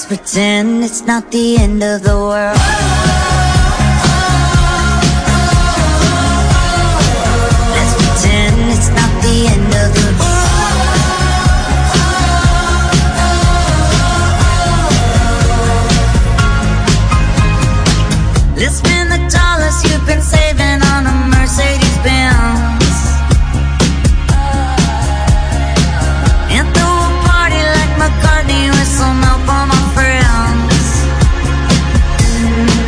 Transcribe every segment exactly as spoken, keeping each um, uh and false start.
pretend it's not the end of the world. Let's pretend it's not the end of the world. Let's spend the dollars you've been saving on a Mercedes Benz and throw a party like McCartney with some help on my friends.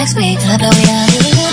last week. I bet we are really good.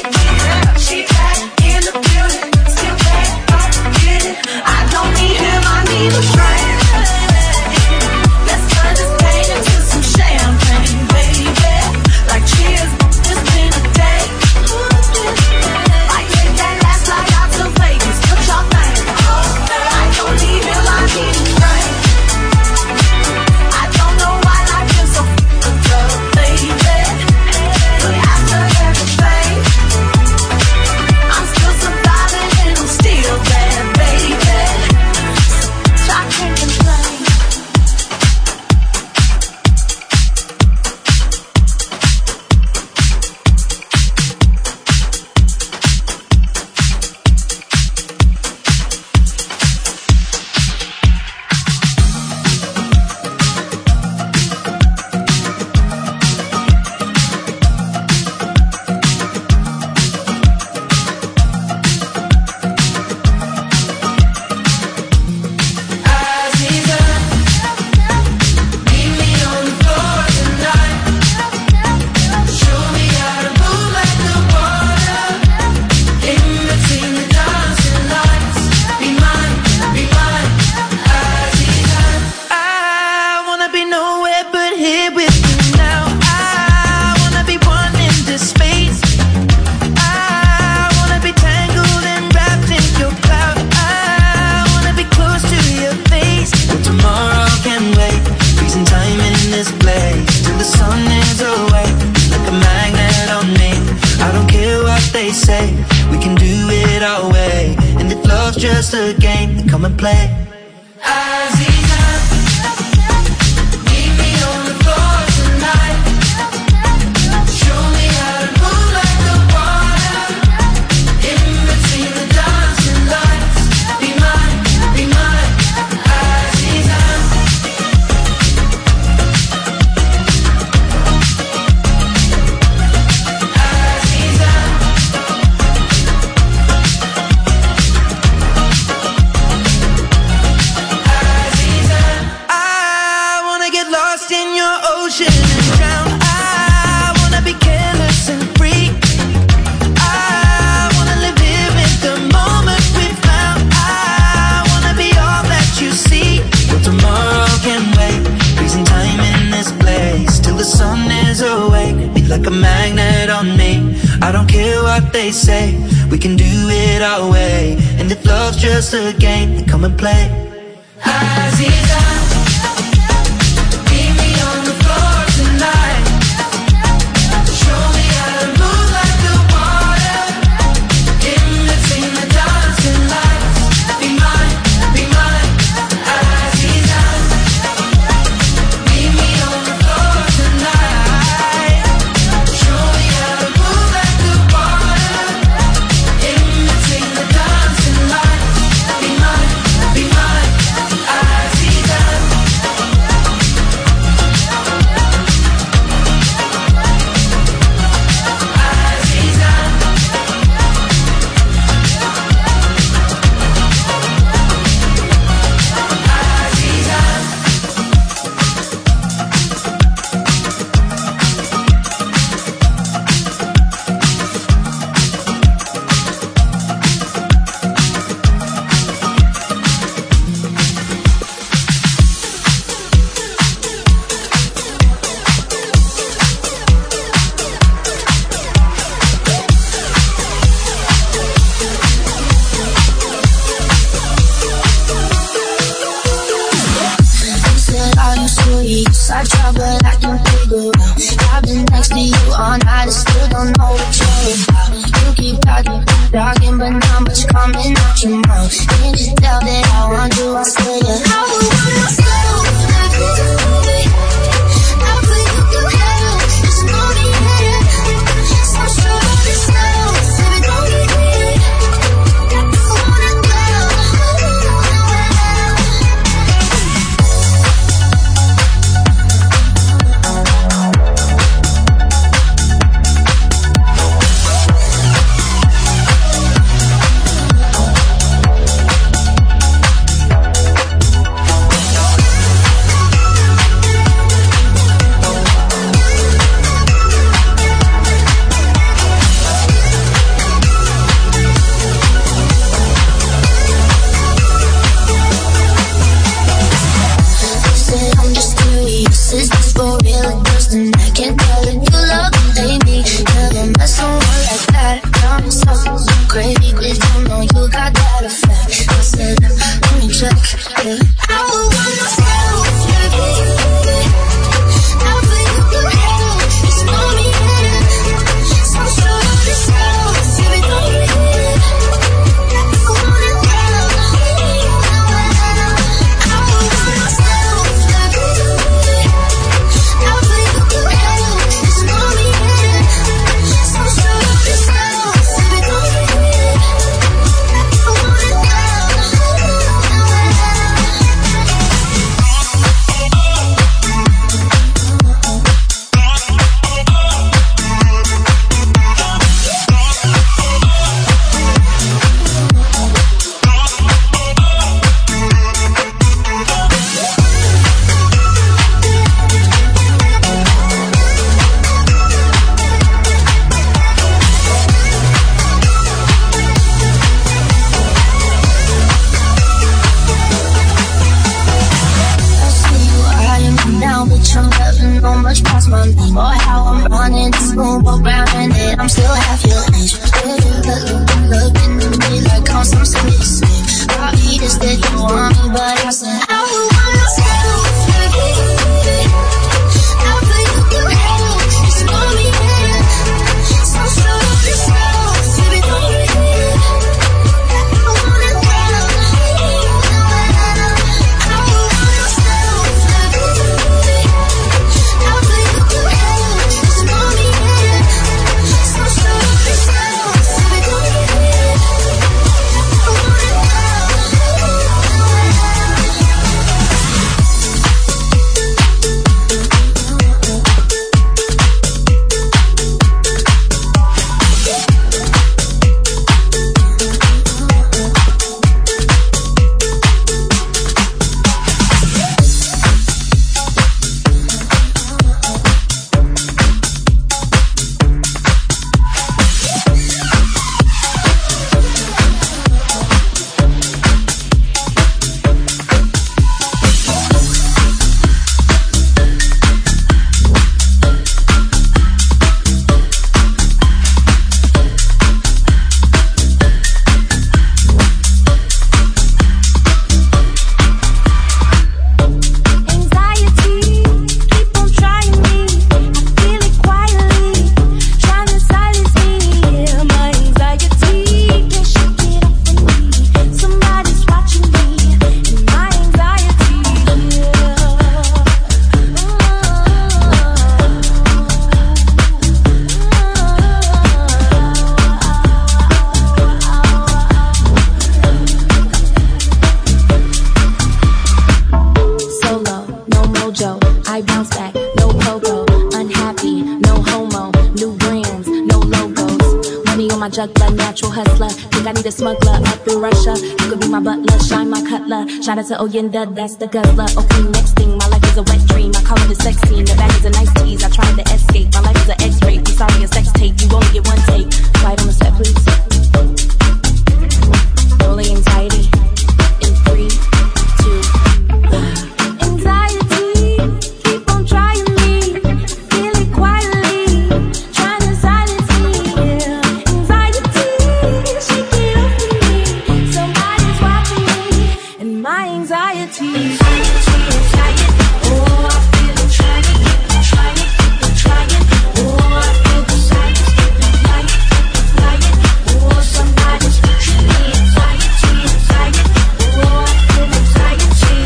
I don't need him. they say. We can do it our way, and if love's just a game, then come and play. Aziza, meet me on the floor tonight. Show me how to move like the water, in between the dancing lights. Be mine, be mine, Aziza. Meet me on the floor tonight. Show me how to move like the water, in between the dancing lights. Be mine, be mine, Aziza. Aziza. Said all you sweets, I try but I can figure out. I've been next to you all night, I still don't know what you're about. You keep talking, talking, but not much coming out your mouth. Can't you tell that I want you, I swear you. I would wanna slow, like this movie. I put you through hell, it's no need. So sure of yourself, baby, don't get it. I wanna go, I wanna go. juggler, natural hustler. Think I need a smuggler up in Russia. You could be my butler, shine my cutler. Shout out to Oyenda, that's the guzzler. Okay, next thing, my life is a wet dream. I call it a sex scene. The bag is a nice tease. I tried to escape. My life is an X-ray. I'm sorry, a sex tape. You only get one take. Slide on the set, please. Rolling anxiety. In three, two, one. Anxiety, keep on trying me. Feel it quietly, trying to silence me. Anxiety, shake it off of me. Somebody's watching me, and my anxiety. Anxiety, anxiety, oh, I feel it trying to keep on trying, keep on trying. Oh, I feel the silence, keep on flying, keep on flying. Oh, somebody's watching me. Anxiety, anxiety, oh, I feel anxiety.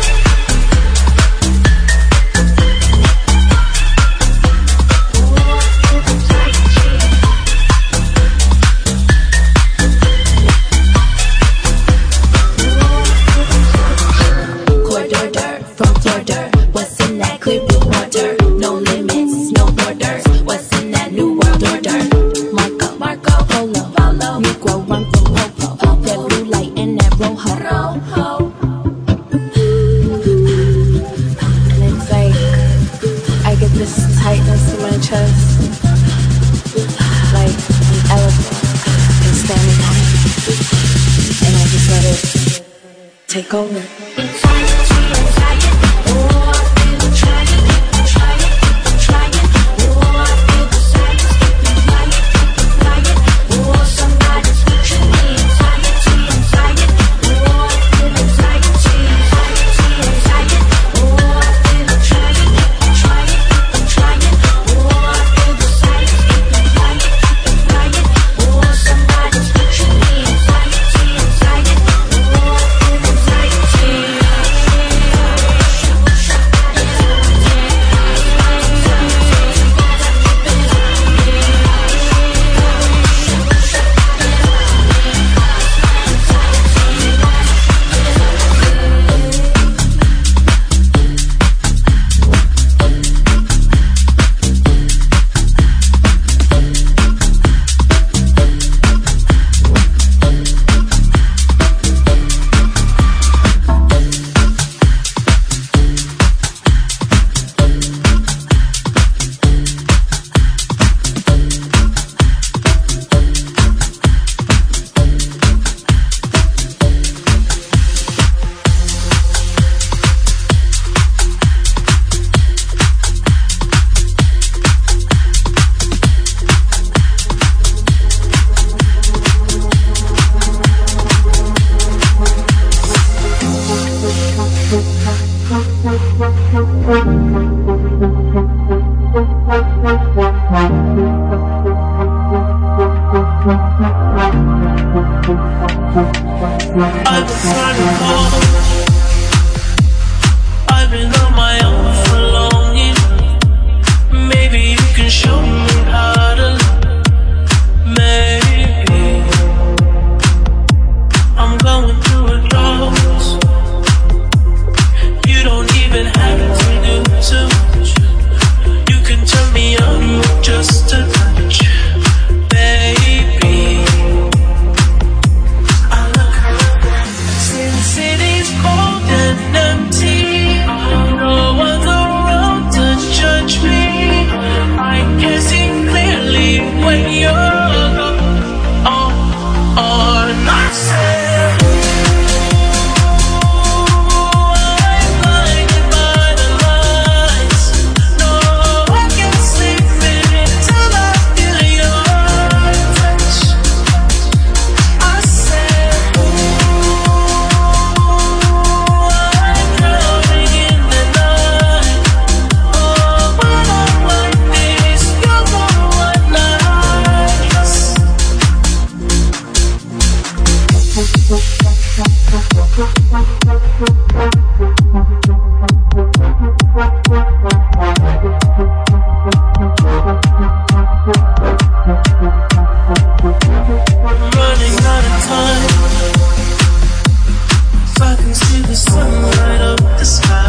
Corridor from Florida, what's in that clear blue water? No limits, no borders. What's in that new world order? Marco, Marco, Polo, Polo, Negro, run from Popo. That blue light and that rojo, rojo. And it's like I get this tightness in my chest, like an elephant is standing on it, and I just let it take over. Anxiety, anxiety, oh, I feel it trying, keep on trying, keep on trying. Oh, I feel the silence, keep on flying, keep on flying. Oh, somebody's watching me. Anxiety, anxiety, oh, I feel anxiety. Anxiety, anxiety, oh, I feel it trying, keep on trying, keep on trying. Oh, I feel the silence, keep on flying, keep on flying. Oh, somebody's watching me. Anxiety, anxiety, oh, I feel anxiety. I've been running home. I've been on my own for long enough. Maybe you can show me how to love. Maybe I'm going through a drought. You don't even have to do too much. You can turn me on with just a touch, baby. City's cold and empty. No one's around to judge me. I can see clearly when you're gone. Oh, oh, and I said, I'm blinded by the lights. No, I can't sleep until I feel your touch. I said, I'm drowning in the night. Oh, when I'm like this, you're the one nice. I'm running out of time, so I can see the sunlight up the sky.